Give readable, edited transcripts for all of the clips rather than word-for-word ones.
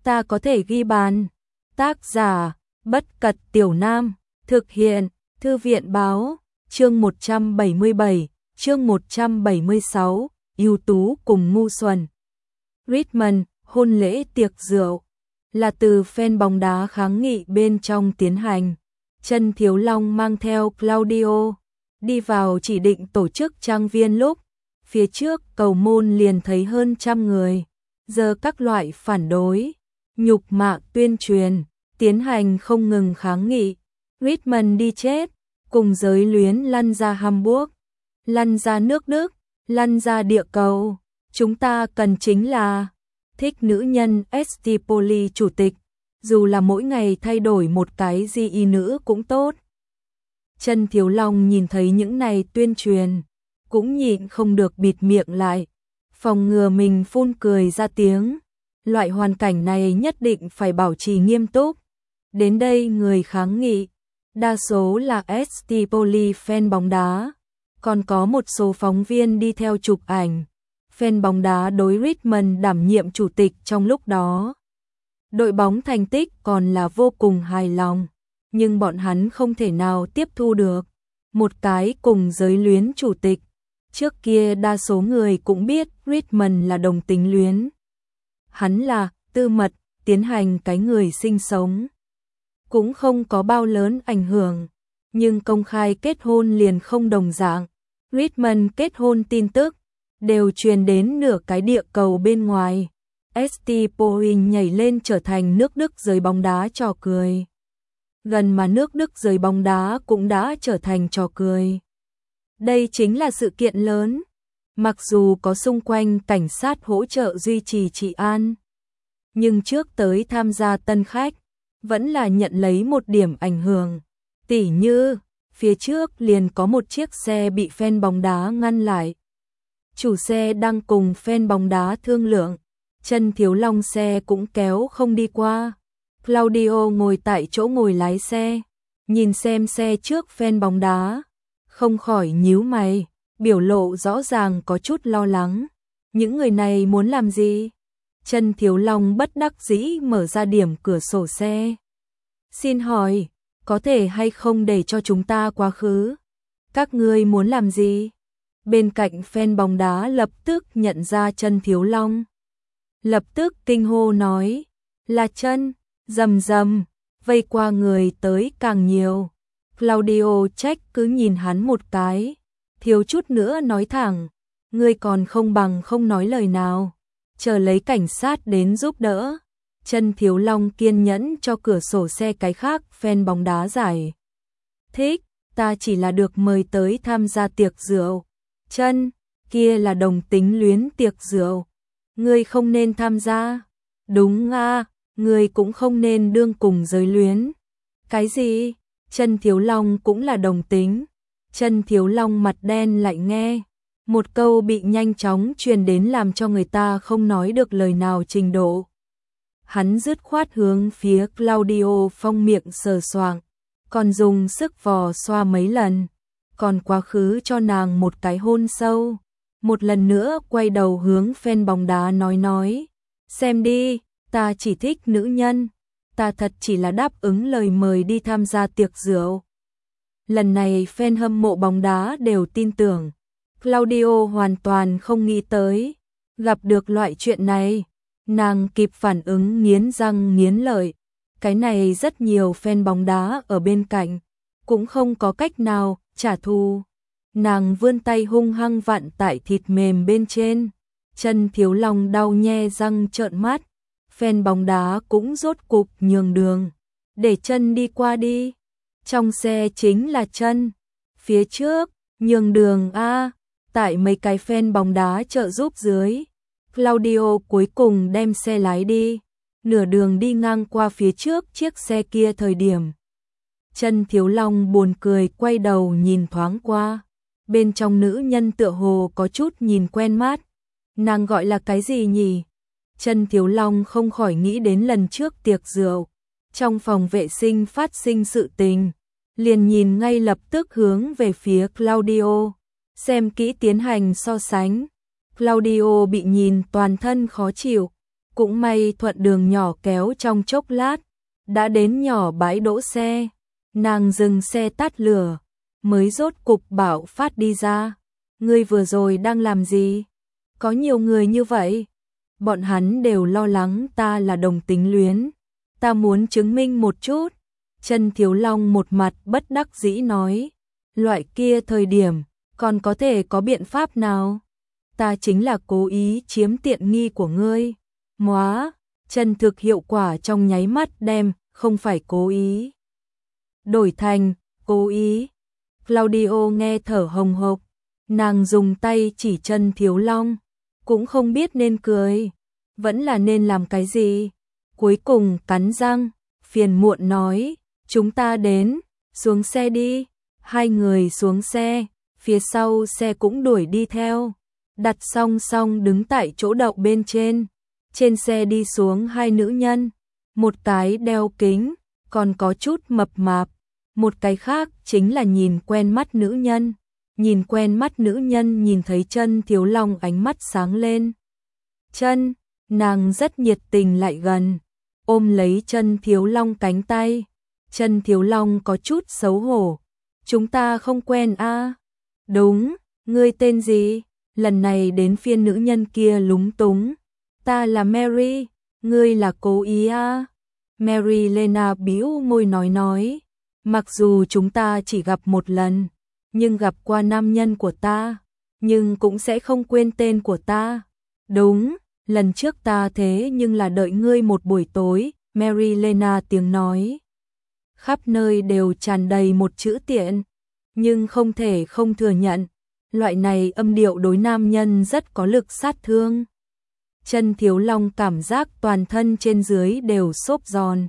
ta có thể ghi bàn. Tác giả, Bất Cật Tiểu Nam, thực hiện, Thư viện Báo, chương 177, chương 176, ưu tú cùng ngu xuẩn. Richmond, hôn lễ tiệc rượu, là từ fan bóng đá kháng nghị bên trong tiến hành. Trần Thiếu Long mang theo Claudio, đi vào chỉ định tổ chức trang viên lúc, phía trước cầu môn liền thấy hơn 100 người, giờ các loại phản đối, nhục mạ tuyên truyền, tiến hành không ngừng kháng nghị. Richmond đi chết, cùng giới luyến lăn ra Hamburg, lăn ra nước Đức, lăn ra địa cầu. Chúng ta cần chính là thích nữ nhân Stipoli chủ tịch, dù là mỗi ngày thay đổi một cái gì y nữ cũng tốt. Trần Thiếu Long nhìn thấy những này tuyên truyền, cũng nhịn không được bịt miệng lại, phòng ngừa mình phun cười ra tiếng. Loại hoàn cảnh này nhất định phải bảo trì nghiêm túc. Đến đây người kháng nghị, đa số là Stipoli fan bóng đá, còn có một số phóng viên đi theo chụp ảnh. Fan bóng đá đối Richmond đảm nhiệm chủ tịch trong lúc đó. Đội bóng thành tích còn là vô cùng hài lòng, nhưng bọn hắn không thể nào tiếp thu được một cái cùng giới luyến chủ tịch. Trước kia đa số người cũng biết Richmond là đồng tính luyến. Hắn là tư mật, tiến hành cái người sinh sống. Cũng không có bao lớn ảnh hưởng, nhưng công khai kết hôn liền không đồng dạng. Richmond kết hôn tin tức đều truyền đến nửa cái địa cầu bên ngoài. Stipoli nhảy lên trở thành nước Đức giới bóng đá trò cười. Gần mà nước Đức giới bóng đá cũng đã trở thành trò cười. Đây chính là sự kiện lớn. Mặc dù có xung quanh cảnh sát hỗ trợ duy trì trị an, nhưng trước tới tham gia tân khách, vẫn là nhận lấy một điểm ảnh hưởng. Tỉ như, phía trước liền có một chiếc xe bị fan bóng đá ngăn lại. Chủ xe đang cùng fan bóng đá thương lượng, Trần Thiếu Long xe cũng kéo không đi qua. Claudio ngồi tại chỗ ngồi lái xe, nhìn xem xe trước fan bóng đá, không khỏi nhíu mày, biểu lộ rõ ràng có chút lo lắng. Những người này muốn làm gì? Trần Thiếu Long bất đắc dĩ mở ra điểm cửa sổ xe. Xin hỏi, có thể hay không để cho chúng ta quá khứ? Các ngươi muốn làm gì? Bên cạnh fan bóng đá lập tức nhận ra Trần Thiếu Long. Lập tức kinh hô nói, là Trần, rầm rầm, vây qua người tới càng nhiều. Claudio trách cứ nhìn hắn một cái, thiếu chút nữa nói thẳng, ngươi còn không bằng không nói lời nào, chờ lấy cảnh sát đến giúp đỡ. Trần Thiếu Long kiên nhẫn cho cửa sổ xe cái khác fan bóng đá giải thích, ta chỉ là được mời tới tham gia tiệc rượu. Trần, kia là đồng tính luyến tiệc rượu, ngươi không nên tham gia. Đúng à, ngươi cũng không nên đương cùng giới luyến. Cái gì? Trần Thiếu Long cũng là đồng tính. Trần Thiếu Long mặt đen lại nghe. Một câu bị nhanh chóng truyền đến làm cho người ta không nói được lời nào trình độ. Hắn dứt khoát hướng phía Claudio Phong miệng sờ soạng, còn dùng sức vò xoa mấy lần, còn quá khứ cho nàng một cái hôn sâu. Một lần nữa quay đầu hướng fan bóng đá nói, xem đi, ta chỉ thích nữ nhân, ta thật chỉ là đáp ứng lời mời đi tham gia tiệc rượu. Lần này fan hâm mộ bóng đá đều tin tưởng. Claudio hoàn toàn không nghĩ tới gặp được loại chuyện này. Nàng kịp phản ứng nghiến răng nghiến lợi. Cái này rất nhiều fan bóng đá ở bên cạnh cũng không có cách nào trả thù. Nàng vươn tay hung hăng vặn tại thịt mềm bên trên. Trần Thiếu Long đau nhe răng trợn mắt. Fan bóng đá cũng rốt cục nhường đường, để Trần đi qua đi. Trong xe chính là Trần. Phía trước, nhường đường a. Tại mấy cái fan bóng đá trợ giúp dưới, Claudio cuối cùng đem xe lái đi. Nửa đường đi ngang qua phía trước chiếc xe kia thời điểm, Trần Thiếu Long buồn cười quay đầu nhìn thoáng qua. Bên trong nữ nhân tựa hồ có chút nhìn quen mắt. Nàng gọi là cái gì nhỉ? Trần Thiếu Long không khỏi nghĩ đến lần trước tiệc rượu, trong phòng vệ sinh phát sinh sự tình, liền nhìn ngay lập tức hướng về phía Claudio, xem kỹ tiến hành so sánh. Claudio bị nhìn toàn thân khó chịu, Cũng may thuận đường nhỏ kéo trong chốc lát, đã đến nhỏ bãi đỗ xe, nàng dừng xe tắt lửa, mới rốt cục bảo Phát đi ra. Ngươi vừa rồi đang làm gì? Có nhiều người như vậy. Bọn hắn đều lo lắng ta là đồng tính luyến. Ta muốn chứng minh một chút. Chân Thiếu Long một mặt bất đắc dĩ nói. Loại kia thời điểm, còn có thể có biện pháp nào? Ta chính là cố ý chiếm tiện nghi của ngươi. Móa, chân thực hiệu quả trong nháy mắt đem, không phải cố ý. Đổi thành, cố ý. Claudio nghe thở hồng hộc, nàng dùng tay chỉ Chân Thiếu Long, cũng không biết nên cười, vẫn là nên làm cái gì. Cuối cùng cắn răng, phiền muộn nói, chúng ta đến, xuống xe đi. Hai người xuống xe, phía sau xe cũng đuổi đi theo, đặt song song đứng tại chỗ đậu bên trên. Trên xe đi xuống hai nữ nhân, một cái đeo kính, còn có chút mập mạp, một cái khác chính là nhìn quen mắt nữ nhân. Nhìn quen mắt nữ nhân nhìn thấy Chân Thiếu Long ánh mắt sáng lên. Chân, nàng rất nhiệt tình lại gần, ôm lấy Chân Thiếu Long cánh tay. Chân Thiếu Long có chút xấu hổ. Chúng ta không quen a? Đúng, ngươi tên gì? Lần này đến phiên nữ nhân kia lúng túng. Ta là Mary, ngươi là cố ý a? Mary Lena bĩu môi nói. Mặc dù chúng ta chỉ gặp một lần, nhưng gặp qua nam nhân của ta, nhưng cũng sẽ không quên tên của ta. Đúng, lần trước ta thế nhưng là đợi ngươi một buổi tối. Mary Lena tiếng nói khắp nơi đều tràn đầy một chữ tiện, nhưng không thể không thừa nhận, loại này âm điệu đối nam nhân rất có lực sát thương. Chân Thiếu Long cảm giác toàn thân trên dưới đều xốp giòn,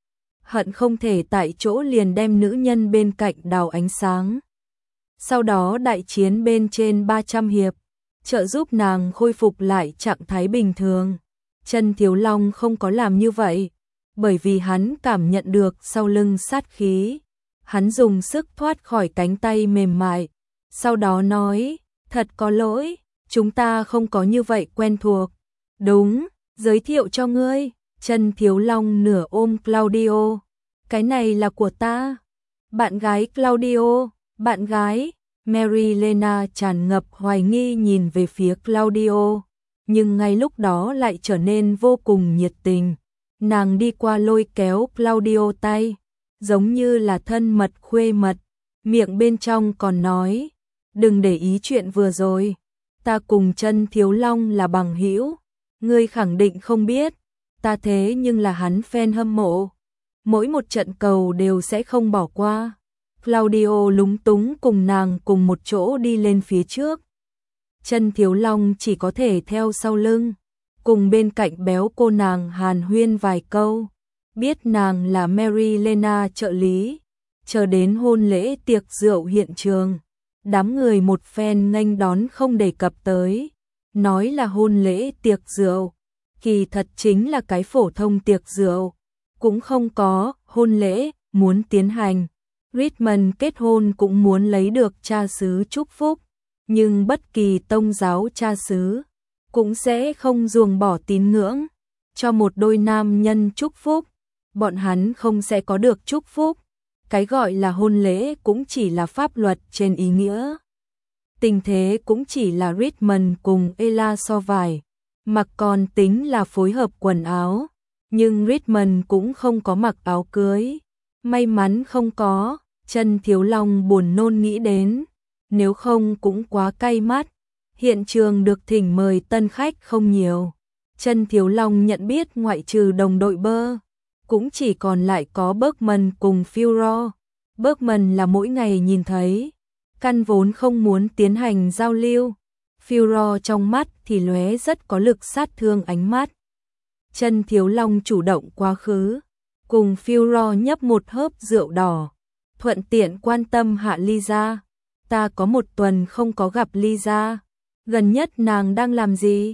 hận không thể tại chỗ liền đem nữ nhân bên cạnh đào ánh sáng. Sau đó đại chiến bên trên 300 hiệp, trợ giúp nàng khôi phục lại trạng thái bình thường. Chân Thiếu Long không có làm như vậy, bởi vì hắn cảm nhận được sau lưng sát khí. Hắn dùng sức thoát khỏi cánh tay mềm mại, sau đó nói, thật có lỗi, chúng ta không có như vậy quen thuộc. Đúng, giới thiệu cho ngươi. Chân Thiếu Long nửa ôm Claudio. Cái này là của ta. Bạn gái Claudio, bạn gái. Mary Lena tràn ngập hoài nghi nhìn về phía Claudio, nhưng ngay lúc đó lại trở nên vô cùng nhiệt tình. Nàng đi qua lôi kéo Claudio tay, giống như là thân mật khuê mật, miệng bên trong còn nói, đừng để ý chuyện vừa rồi, ta cùng Chân Thiếu Long là bằng hữu, ngươi khẳng định không biết, ta thế nhưng là hắn fan hâm mộ, mỗi một trận cầu đều sẽ không bỏ qua. Claudio lúng túng cùng nàng cùng một chỗ đi lên phía trước. Chân Thiếu Long chỉ có thể theo sau lưng, cùng bên cạnh béo cô nàng hàn huyên vài câu. Biết nàng là Mary Lena trợ lý, chờ đến hôn lễ tiệc rượu hiện trường. Đám người một phen nghênh đón không đề cập tới, nói là hôn lễ tiệc rượu, kỳ thật chính là cái phổ thông tiệc rượu, cũng không có hôn lễ muốn tiến hành. Richmond kết hôn cũng muốn lấy được cha xứ chúc phúc, nhưng bất kỳ tông giáo cha xứ cũng sẽ không ruồng bỏ tín ngưỡng cho một đôi nam nhân chúc phúc, bọn hắn không sẽ có được chúc phúc. Cái gọi là hôn lễ cũng chỉ là pháp luật trên ý nghĩa. Tình thế cũng chỉ là Richmond cùng Ella so vải, mặc còn tính là phối hợp quần áo, nhưng Richmond cũng không có mặc áo cưới. May mắn không có. Chân Thiếu Long buồn nôn nghĩ đến, nếu không cũng quá cay mắt. Hiện trường được thỉnh mời tân khách không nhiều. Chân Thiếu Long nhận biết ngoại trừ đồng đội bơ, cũng chỉ còn lại có Bergman cùng Furor. Bergman là mỗi ngày nhìn thấy, căn vốn không muốn tiến hành giao lưu. Furor trong mắt thì lóe rất có lực sát thương ánh mắt. Chân Thiếu Long chủ động quá khứ, cùng Furor nhấp một hớp rượu đỏ, thuận tiện quan tâm hạ Lisa. Ta có một tuần không có gặp Lisa, gần nhất nàng đang làm gì?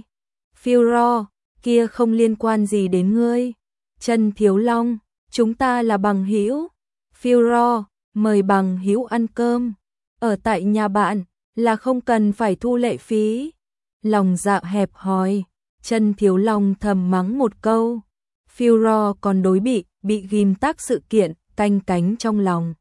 Furor, kia không liên quan gì đến ngươi. Chân Thiếu Long, chúng ta là bằng hữu. Furor, mời bằng hữu ăn cơm, ở tại nhà bạn, là không cần phải thu lệ phí. Lòng dạ hẹp hòi, Chân Thiếu Long thầm mắng một câu. Führer còn đối bị ghim tác sự kiện, canh cánh trong lòng.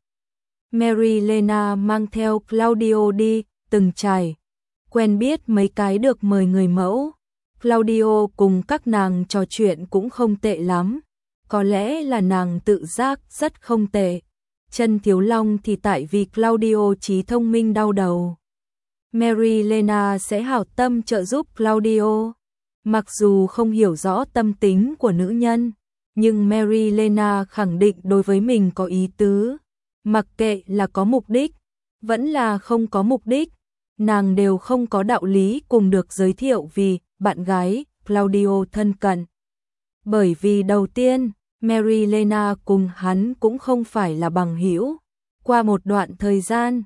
Marilena mang theo Claudio đi, từng trải. Quen biết mấy cái được mời người mẫu. Claudio cùng các nàng trò chuyện cũng không tệ lắm. Có lẽ là nàng tự giác rất không tệ. Chân Thiếu Long thì tại vì Claudio trí thông minh đau đầu. Marilena sẽ hảo tâm trợ giúp Claudio. Mặc dù không hiểu rõ tâm tính của nữ nhân, nhưng Marilena khẳng định đối với mình có ý tứ. Mặc kệ là có mục đích, vẫn là không có mục đích, nàng đều không có đạo lý cùng được giới thiệu vì bạn gái Claudio thân cận. Bởi vì đầu tiên, Marilena cùng hắn cũng không phải là bằng hữu. Qua một đoạn thời gian,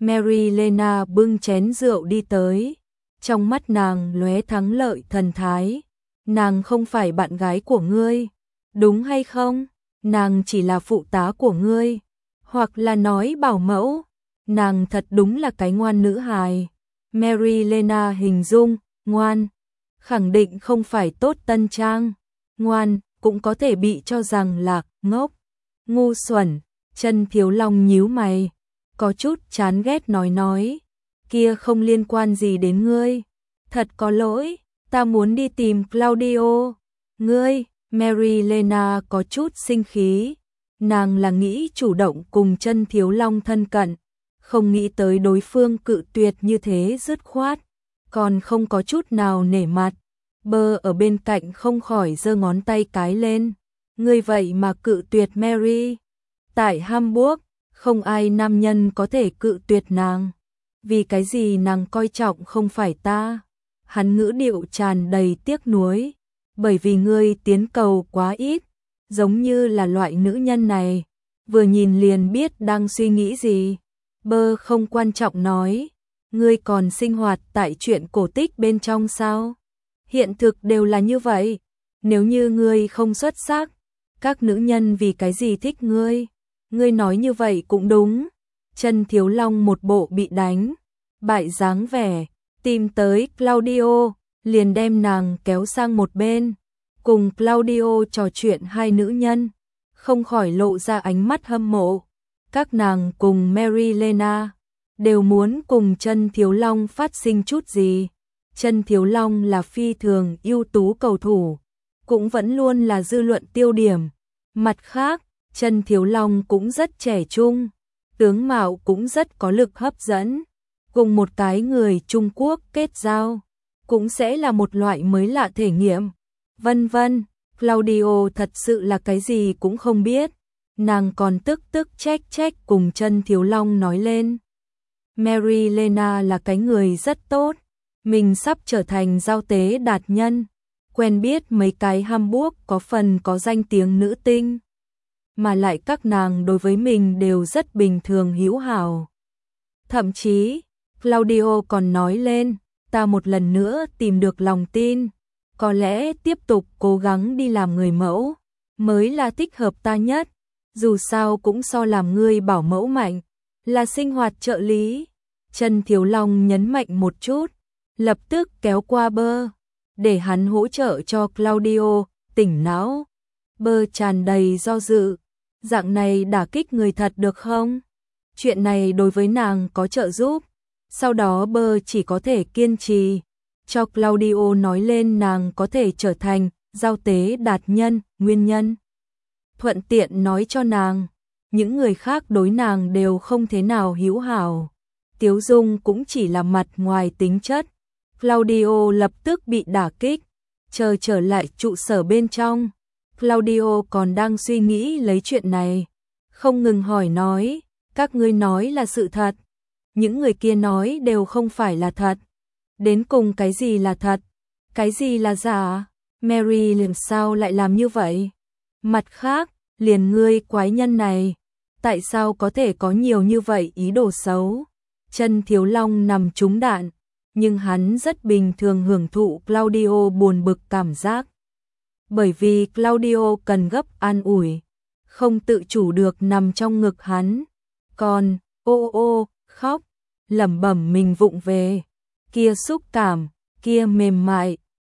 Marilena bưng chén rượu đi tới. Trong mắt nàng lóe thắng lợi thần thái. Nàng không phải bạn gái của ngươi, đúng hay không? Nàng chỉ là phụ tá của ngươi, hoặc là nói bảo mẫu. Nàng thật đúng là cái ngoan nữ hài. Marilena hình dung, ngoan, khẳng định không phải tốt tân trang. Ngoan, cũng có thể bị cho rằng là ngốc, ngu xuẩn. Chân Thiếu Long nhíu mày, có chút chán ghét nói. Kia không liên quan gì đến ngươi. Thật có lỗi, ta muốn đi tìm Claudio. Ngươi, Marilena có chút sinh khí. Nàng là nghĩ chủ động cùng Chân Thiếu Long thân cận, không nghĩ tới đối phương cự tuyệt như thế dứt khoát, còn không có chút nào nể mặt. Bơ ở bên cạnh không khỏi giơ ngón tay cái lên. Ngươi vậy mà cự tuyệt Mary? Tại Hamburg, không ai nam nhân có thể cự tuyệt nàng. Vì cái gì nàng coi trọng không phải ta? Hắn ngữ điệu tràn đầy tiếc nuối. Bởi vì ngươi tiến cầu quá ít, giống như là loại nữ nhân này, vừa nhìn liền biết đang suy nghĩ gì. Bơ không quan trọng nói, ngươi còn sinh hoạt tại truyện cổ tích bên trong sao? Hiện thực đều là như vậy. Nếu như ngươi không xuất sắc, các nữ nhân vì cái gì thích ngươi? Ngươi nói như vậy cũng đúng. Chân Thiếu Long một bộ bị đánh bại dáng vẻ, tìm tới Claudio, liền đem nàng kéo sang một bên. Cùng Claudio trò chuyện hai nữ nhân, không khỏi lộ ra ánh mắt hâm mộ. Các nàng cùng Marilena đều muốn cùng Chân Thiếu Long phát sinh chút gì. Chân Thiếu Long là phi thường ưu tú cầu thủ, cũng vẫn luôn là dư luận tiêu điểm. Mặt khác, Chân Thiếu Long cũng rất trẻ trung, tướng mạo cũng rất có lực hấp dẫn. Cùng một cái người Trung Quốc kết giao, cũng sẽ là một loại mới lạ thể nghiệm. Vân vân, Claudio thật sự là cái gì cũng không biết. Nàng còn tức trách cùng Chân Thiếu Long nói lên. Marilena là cái người rất tốt, mình sắp trở thành giao tế đạt nhân, quen biết mấy cái Hamburg có phần có danh tiếng nữ tinh, mà lại các nàng đối với mình đều rất bình thường hữu hảo. Thậm chí, Claudio còn nói lên, ta một lần nữa tìm được lòng tin, có lẽ tiếp tục cố gắng đi làm người mẫu mới là thích hợp ta nhất, dù sao cũng so làm người bảo mẫu mạnh, là sinh hoạt trợ lý. Chân Thiếu Long nhấn mạnh một chút, lập tức kéo qua Bơ, để hắn hỗ trợ cho Claudio tỉnh não. Bơ tràn đầy do dự, dạng này đả kích người thật được không? Chuyện này đối với nàng có trợ giúp. Sau đó Bơ chỉ có thể kiên trì, cho Claudio nói lên nàng có thể trở thành giao tế đạt nhân, nguyên nhân. Thuận tiện nói cho nàng, những người khác đối nàng đều không thế nào hữu hảo. Tiếu dung cũng chỉ là mặt ngoài tính chất. Claudio lập tức bị đả kích, trở lại trụ sở bên trong. Claudio còn đang suy nghĩ lấy chuyện này, không ngừng hỏi nói, các ngươi nói là sự thật, những người kia nói đều không phải là thật. Đến cùng cái gì là thật, cái gì là giả? Mary làm sao lại làm như vậy? Mặt khác, liền ngươi quái nhân này, tại sao có thể có nhiều như vậy ý đồ xấu? Chân Thiếu Long nằm trúng đạn, nhưng hắn rất bình thường hưởng thụ Claudio buồn bực cảm giác. Bởi vì Claudio cần gấp an ủi, không tự chủ được nằm trong ngực hắn, còn ô khóc, lẩm bẩm mình vụng về, kia xúc cảm, kia mềm mại,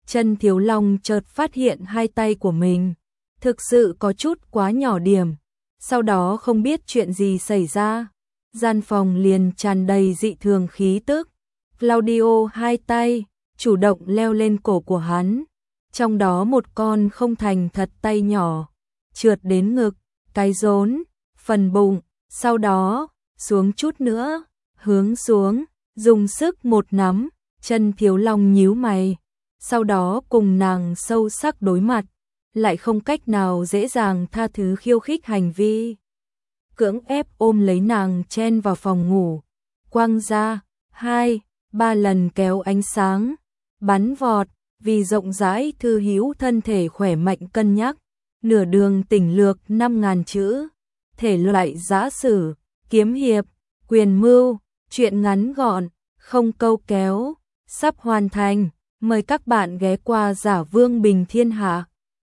Chân Thiếu Long chợt phát hiện hai tay của mình thực sự có chút quá nhỏ điểm, sau đó không biết chuyện gì xảy ra, gian phòng liền tràn đầy dị thường khí tức. Claudio hai tay chủ động leo lên cổ của hắn, trong đó một con không thành thật tay nhỏ trượt đến ngực, cái rốn, phần bụng, sau đó xuống chút nữa, hướng xuống, dùng sức một nắm. Chân Thiếu Long nhíu mày, sau đó cùng nàng sâu sắc đối mặt, lại không cách nào dễ dàng tha thứ khiêu khích hành vi. Cưỡng ép ôm lấy nàng chen vào phòng ngủ, quăng ra, 2-3 lần kéo ánh sáng, bắn vọt, vì rộng rãi thư hữu thân thể khỏe mạnh cân nhắc, nửa đường tỉnh lược 5.000 chữ, thể loại giã sử, kiếm hiệp, quyền mưu, truyện ngắn gọn, không câu kéo, sắp hoàn thành, mời các bạn ghé qua Giả Vương Bình Thiên Hạ.